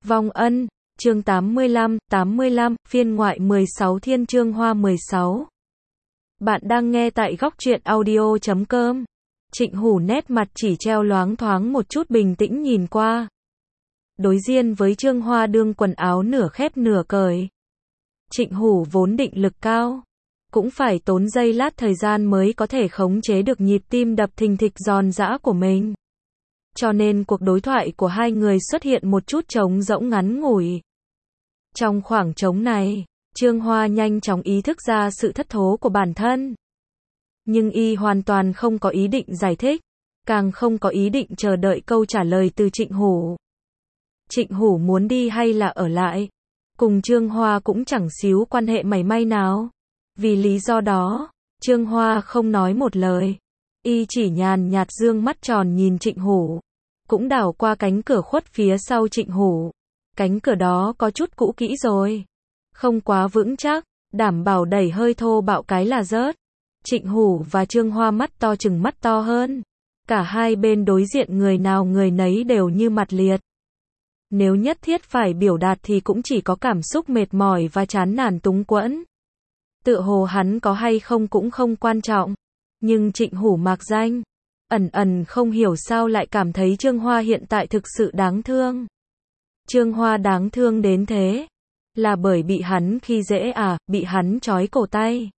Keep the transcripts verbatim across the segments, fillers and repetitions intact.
Vong ân, chương tám mươi lăm, tám mươi lăm, phiên ngoại mười sáu Thiên Chương Hoa mười sáu. Bạn đang nghe tại góc truyện audio chấm com. Trịnh Hủ nét mặt chỉ treo loáng thoáng một chút bình tĩnh nhìn qua. Đối diện với Trương Hoa đương quần áo nửa khép nửa cởi. Trịnh Hủ vốn định lực cao, cũng phải tốn giây lát thời gian mới có thể khống chế được nhịp tim đập thình thịch giòn giã của mình. Cho nên cuộc đối thoại của hai người xuất hiện một chút trống rỗng ngắn ngủi. Trong khoảng trống này, Trương Hoa nhanh chóng ý thức ra sự thất thố của bản thân. Nhưng y hoàn toàn không có ý định giải thích, càng không có ý định chờ đợi câu trả lời từ Trịnh Hủ. Trịnh Hủ muốn đi hay là ở lại, cùng Trương Hoa cũng chẳng xíu quan hệ mảy may nào. Vì lý do đó, Trương Hoa không nói một lời. Y chỉ nhàn nhạt dương mắt tròn nhìn Trịnh Hủ, cũng đảo qua cánh cửa khuất phía sau Trịnh Hủ. Cánh cửa đó có chút cũ kỹ rồi, không quá vững chắc, đảm bảo đẩy hơi thô bạo cái là rớt. Trịnh Hủ và Trương Hoa mắt to chừng mắt to hơn. Cả hai bên đối diện người nào người nấy đều như mặt liệt. Nếu nhất thiết phải biểu đạt thì cũng chỉ có cảm xúc mệt mỏi và chán nản túng quẫn. Tựa hồ hắn có hay không cũng không quan trọng. Nhưng Trịnh Hủ mạc danh, ẩn ẩn không hiểu sao lại cảm thấy Trương Hoa hiện tại thực sự đáng thương. Trương Hoa đáng thương đến thế, là bởi bị hắn khi dễ à, bị hắn trói cổ tay,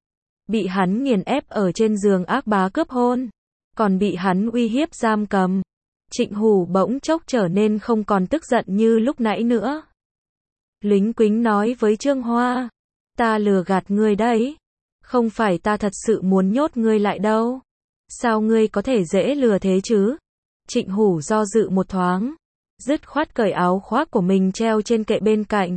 bị hắn nghiền ép ở trên giường ác bá cướp hôn, còn bị hắn uy hiếp giam cầm. Trịnh Hủ bỗng chốc trở nên không còn tức giận như lúc nãy nữa. Lính quính nói với Trương Hoa, ta lừa gạt ngươi đấy, không phải ta thật sự muốn nhốt ngươi lại đâu. Sao ngươi có thể dễ lừa thế chứ? Trịnh Hủ do dự một thoáng, dứt khoát cởi áo khoác của mình treo trên kệ bên cạnh.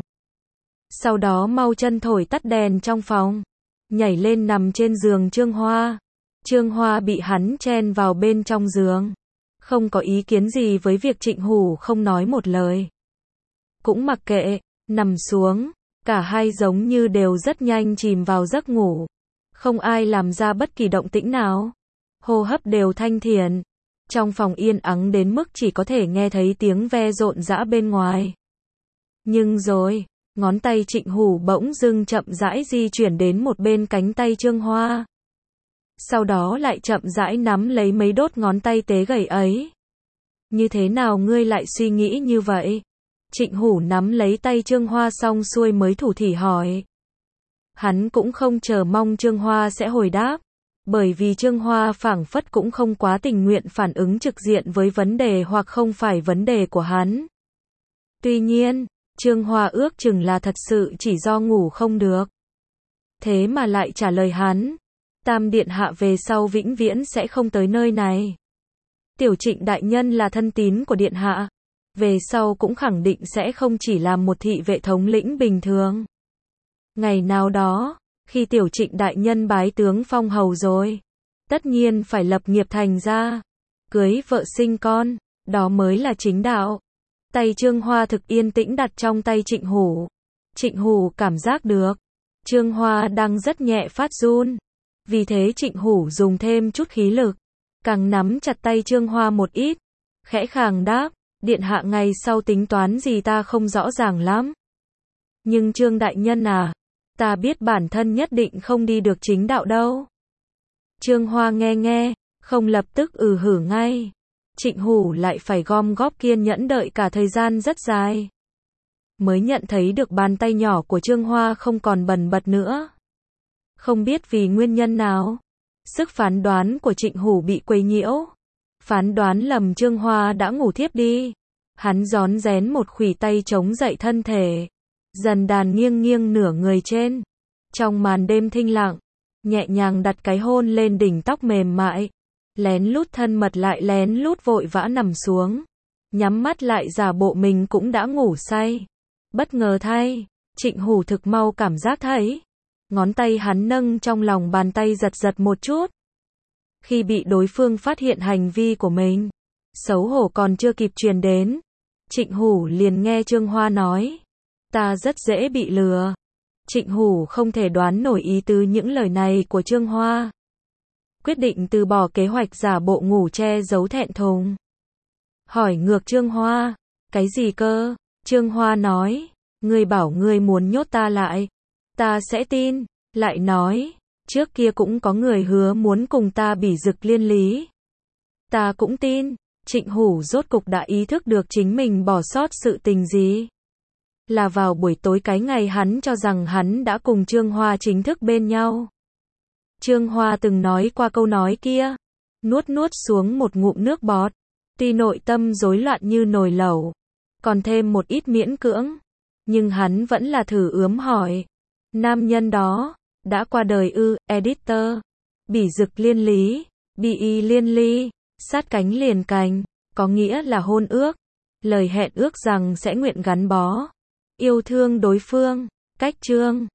Sau đó mau chân thổi tắt đèn trong phòng, nhảy lên nằm trên giường Trương Hoa. Trương Hoa bị hắn chen vào bên trong giường, không có ý kiến gì với việc Trịnh Hủ không nói một lời. Cũng mặc kệ, nằm xuống, cả hai giống như đều rất nhanh chìm vào giấc ngủ. Không ai làm ra bất kỳ động tĩnh nào, hô hấp đều thanh thiền. Trong phòng yên ắng đến mức chỉ có thể nghe thấy tiếng ve rộn rã bên ngoài. Nhưng rồi, ngón tay Trịnh Hủ bỗng dưng chậm rãi di chuyển đến một bên cánh tay Trương Hoa. Sau đó lại chậm rãi nắm lấy mấy đốt ngón tay tế gầy ấy. Như thế nào ngươi lại suy nghĩ như vậy? Trịnh Hủ nắm lấy tay Trương Hoa xong xuôi mới thủ thỉ hỏi. Hắn cũng không chờ mong Trương Hoa sẽ hồi đáp, bởi vì Trương Hoa phảng phất cũng không quá tình nguyện phản ứng trực diện với vấn đề hoặc không phải vấn đề của hắn. Tuy nhiên, Trương Hoa ước chừng là thật sự chỉ do ngủ không được. Thế mà lại trả lời hắn, Tam điện hạ về sau vĩnh viễn sẽ không tới nơi này. Tiểu Trịnh đại nhân là thân tín của điện hạ, về sau cũng khẳng định sẽ không chỉ làm một thị vệ thống lĩnh bình thường. Ngày nào đó, khi Tiểu Trịnh đại nhân bái tướng phong hầu rồi, tất nhiên phải lập nghiệp thành gia, cưới vợ sinh con, đó mới là chính đạo. Tay Trương Hoa thực yên tĩnh đặt trong tay Trịnh Hủ. Trịnh Hủ cảm giác được, Trương Hoa đang rất nhẹ phát run. Vì thế Trịnh Hủ dùng thêm chút khí lực, càng nắm chặt tay Trương Hoa một ít, khẽ khàng đáp, điện hạ ngày sau tính toán gì ta không rõ ràng lắm. Nhưng Trương đại nhân à, ta biết bản thân nhất định không đi được chính đạo đâu. Trương Hoa nghe nghe, không lập tức ừ hử ngay. Trịnh Hủ lại phải gom góp kiên nhẫn đợi cả thời gian rất dài, mới nhận thấy được bàn tay nhỏ của Trương Hoa không còn bần bật nữa. Không biết vì nguyên nhân nào, sức phán đoán của Trịnh Hủ bị quấy nhiễu. Phán đoán lầm Trương Hoa đã ngủ thiếp đi. Hắn rón rén một khuỷu tay chống dậy thân thể, dần đàn nghiêng nghiêng nửa người trên. Trong màn đêm thinh lặng, nhẹ nhàng đặt cái hôn lên đỉnh tóc mềm mại, lén lút thân mật lại lén lút vội vã nằm xuống, nhắm mắt lại giả bộ mình cũng đã ngủ say. Bất ngờ thay, Trịnh Hủ thực mau cảm giác thấy, ngón tay hắn nâng trong lòng bàn tay giật giật một chút. Khi bị đối phương phát hiện hành vi của mình, xấu hổ còn chưa kịp truyền đến, Trịnh Hủ liền nghe Trương Hoa nói, ta rất dễ bị lừa. Trịnh Hủ không thể đoán nổi ý tứ những lời này của Trương Hoa, quyết định từ bỏ kế hoạch giả bộ ngủ che giấu thẹn thùng. Hỏi ngược Trương Hoa, cái gì cơ? Trương Hoa nói, ngươi bảo ngươi muốn nhốt ta lại, ta sẽ tin, lại nói, trước kia cũng có người hứa muốn cùng ta bỉ dực liên lý. Ta cũng tin, Trịnh Hủ rốt cục đã ý thức được chính mình bỏ sót sự tình gì. Là vào buổi tối cái ngày hắn cho rằng hắn đã cùng Trương Hoa chính thức bên nhau. Trương Hoa từng nói qua câu nói kia, nuốt nuốt xuống một ngụm nước bọt, tuy nội tâm rối loạn như nồi lẩu, còn thêm một ít miễn cưỡng, nhưng hắn vẫn là thử ướm hỏi, nam nhân đó, đã qua đời ư? Editor, bỉ dực liên lý, bi liên ly, sát cánh liền cành, có nghĩa là hôn ước, lời hẹn ước rằng sẽ nguyện gắn bó, yêu thương đối phương, cách chương.